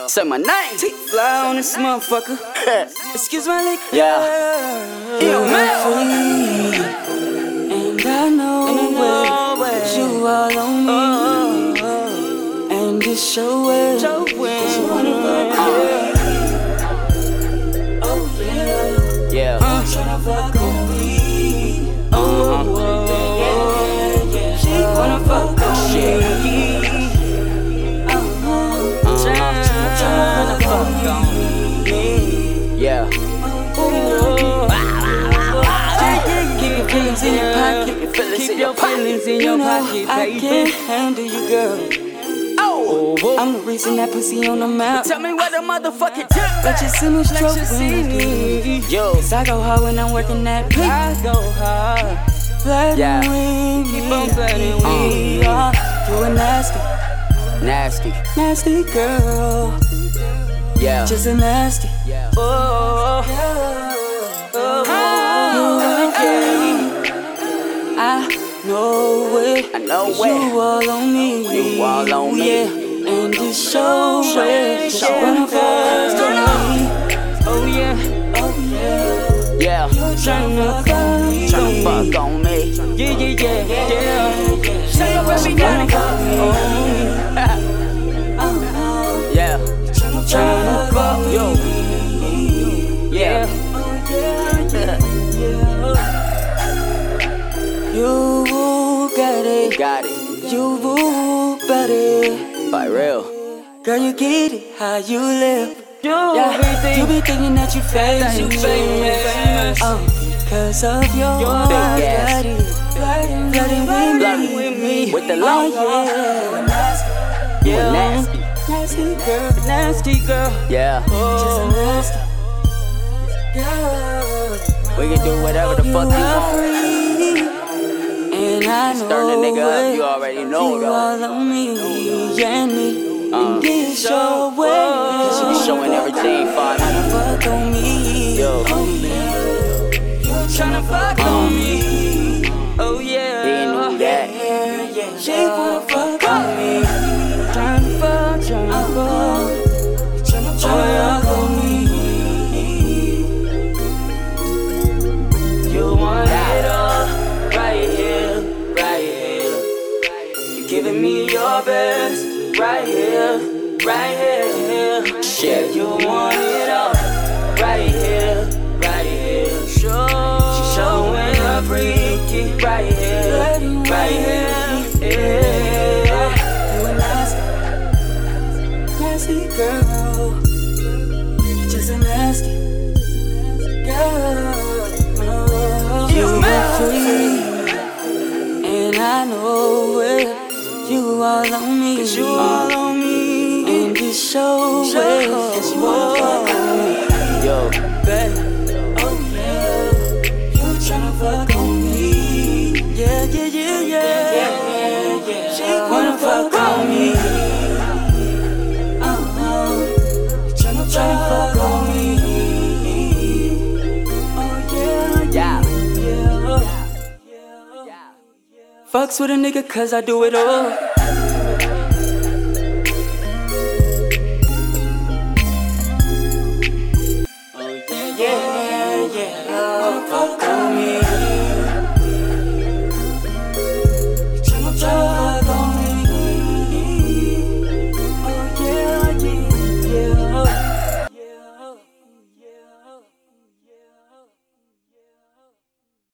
Say my name. Fly on this motherfucker. Excuse my lick. Yeah. And I know it. You all on me. And it's your way. You wanna fuck Yeah. tryna fuck on me. She wanna fuck on me. Tryna fuck on me. Yeah. Keep your feelings in your pocket. Keep your feelings in your pocket, baby. I can't handle you, girl. I'm the reason that pussy on the map. Tell me what the motherfucking tip. Let you see me stroke when I do. Yo. Cause I go hard when I'm working that beat. I go hard. Flirting with me. Keep on flirting with me. You a nasty girl. Yeah. Just a nasty. Yeah. I know it. I know it. You all on me. You all on me. Yeah. And it's show it. Just wanna fuck on me. Oh yeah. Yeah. Tryna Fuck on me. Yeah. Say your baby daddy. Yeah. Tryna fuck Yo. Yeah. You got it. Got it. You got it. By real. Girl, you get it. How you live. You be thinking that you famous. Cause of your big ass. Flirting with me. With the long Yeah. nasty. Nasty girl. Yeah. Just a nasty girl. We can do whatever the fuck you want. And I know Turn the nigga up, you already know you all though. on me, and me. And it's your way. Cause you be showing everything fine. Tryna fuck on me. Yo. Tryna fuck on me. Oh yeah. Didn't know that. She wanna fuck on me. Tryna fuck on me. You want it all right here. You giving me your best right here. Shit. You want it all right here. She showing her freaky right here. Yeah. You a nasty girl. You just a nasty girl. You free, and I know it. You all on me. And you show it. Cause you wanna fuck on me. Yo. Babe. Oh yeah. You tryna fuck on me. Yeah. She wanna fuck on me. Tryna fuck on me. Oh yeah. Fucks with a nigga cause I do it all.